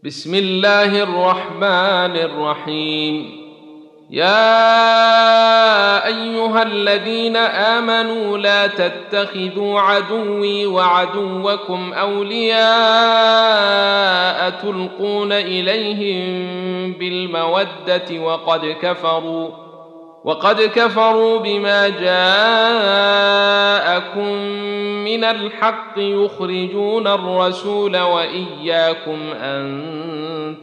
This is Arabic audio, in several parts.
بسم الله الرحمن الرحيم. يا أيها الذين آمنوا لا تتخذوا عدوي وعدوكم أولياء تلقون إليهم بالمودة وقد كفروا بما جاءكم من الحق يخرجون الرسول وإياكم أن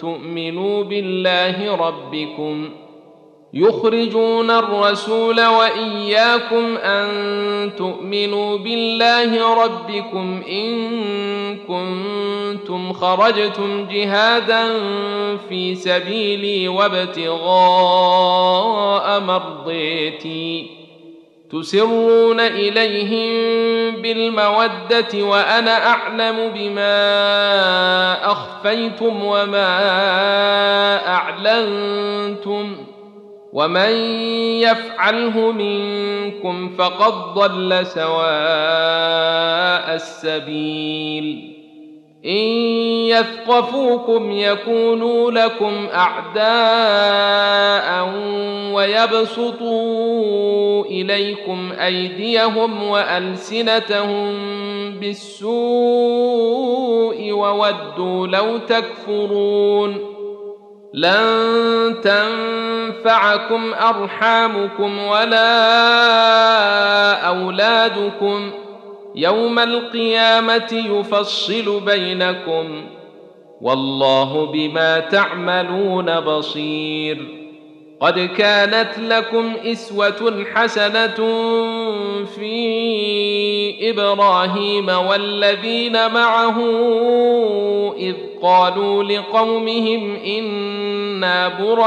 تؤمنوا بالله ربكم إن كنتم خرجتم جهادا في سبيلي وابتغاء مرضيتي تسرون إليهم بالمودة وأنا أعلم بما أخفيتم وما أعلنتم ومن يفعله منكم فقد ضل سواء السبيل. إن يثقفوكم يكونوا لكم أعداء ويبسطوا إليكم أيديهم وألسنتهم بالسوء وودوا لو تكفرون. لن تنفعكم أرحامكم ولا أولادكم يوم القيامة يفصل بينكم والله بما تعملون بصير. قد كانت لكم إسوة حسنة في إبراهيم والذين معه إذ قالوا لقومهم إنا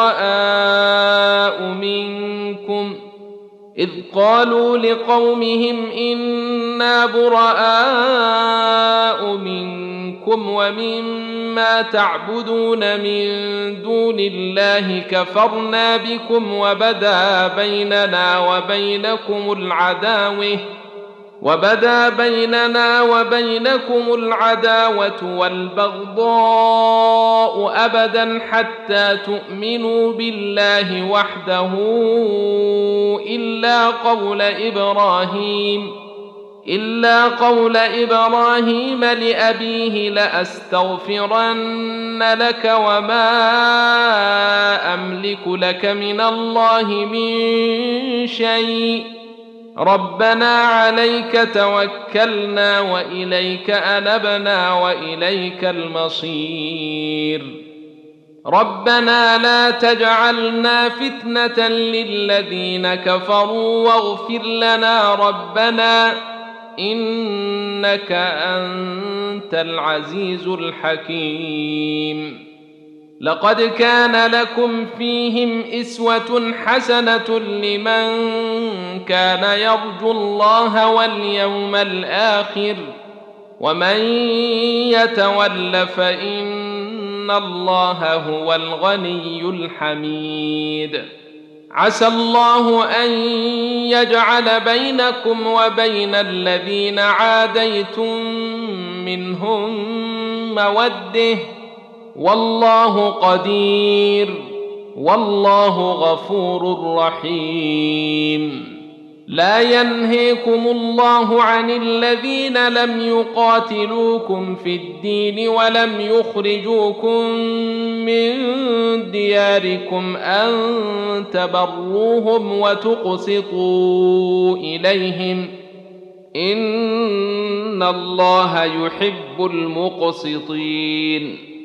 براء منكم ومما تعبدون من دون الله كفرنا بكم وبدا بيننا وبينكم العداوة والبغضاء أبدا حتى تؤمنوا بالله وحده إلا قول إبراهيم لأبيه لأستغفرن لك وما أملك لك من الله من شيء ربنا عليك توكلنا وإليك أنبنا وإليك المصير. ربنا لا تجعلنا فتنة للذين كفروا واغفر لنا ربنا إنك أنت العزيز الحكيم. لقد كان لكم فيهم إسوة حسنة لمن كان يرجو الله واليوم الآخر ومن يتول فإن الله هو الغني الحميد. عسى الله أن يجعل بينكم وبين الذين عاديتم منهم مودة والله قدير والله غفور رحيم. لا ينهيكم الله عن الذين لم يقاتلوكم في الدين ولم يخرجوكم من دياركم أن تبروهم وتقسطوا إليهم إن الله يحب المقسطين.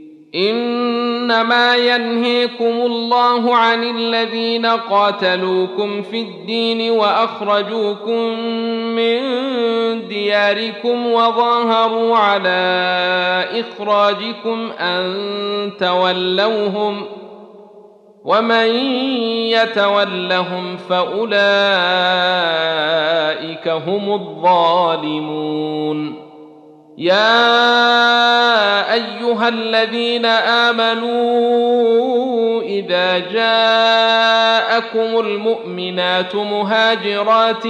إنما ينهيكم الله عن الذين قاتلوكم في الدين وأخرجوكم من دياركم وظاهروا على إخراجكم أن تولوهم ومن يتولهم فأولئك هم الظالمون. يا أيها الذين آمنوا إذا جاءكم المؤمنات مهاجرات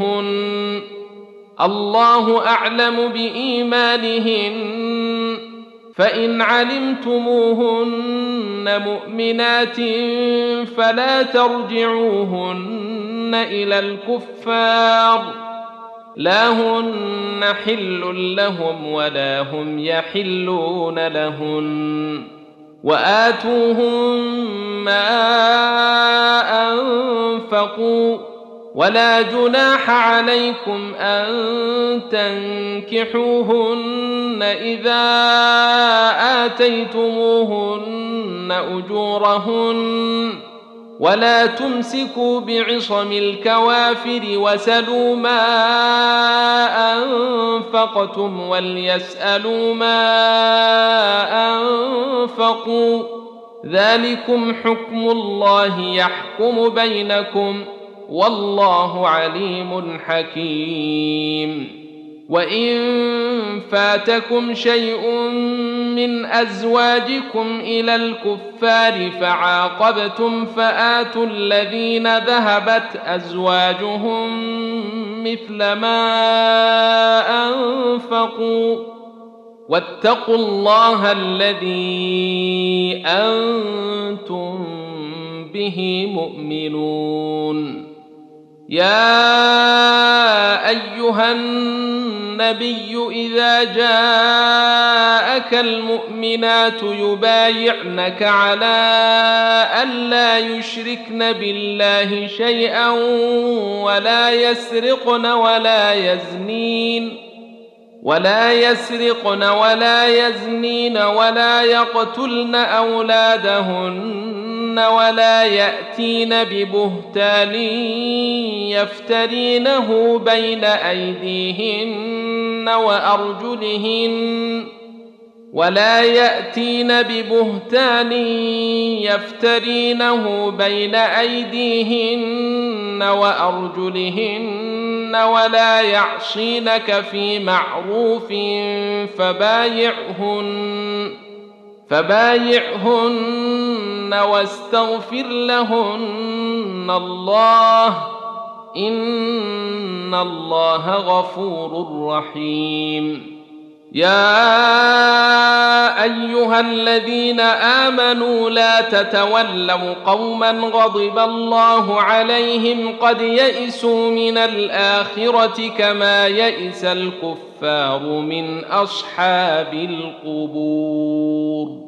فامتحنوهن الله أعلم بإيمانهن فإن علمتموهن مؤمنات فلا ترجعوهن إلى الكفار لا هن حل لهم ولا هم يحلون لهن وآتوهم ما أنفقوا ولا جناح عليكم أن تنكحوهن إذا آتيتموهن أجورهن ولا تمسكوا بعصم الكوافر وسلوا ما أنفقتم وليسألوا ما أنفقوا ذلكم حكم الله يحكم بينكم والله عليم حكيم وإن فاتكم شيء من أزواجكم إلى الكفار فعاقبتم فآتوا الذين ذهبت أزواجهم مثل ما أنفقوا واتقوا الله الذي أنتم به مؤمنون يا أيها النبي إذا جاءك المؤمنات يبايعنك على ألا يشركن بالله شيئا ولا يسرقن ولا يزنين ولا يقتلن أولادهن ولا يأتين ببهتان يفترينه بين أيديهن وأرجلهن ولا يعصينك في معروف فبايعهن واستغفر لهن الله إن الله غفور رحيم يا أيها الذين آمنوا لا تتولوا قوما غضب الله عليهم قد يئسوا من الآخرة كما يئس الكفار من أصحاب القبور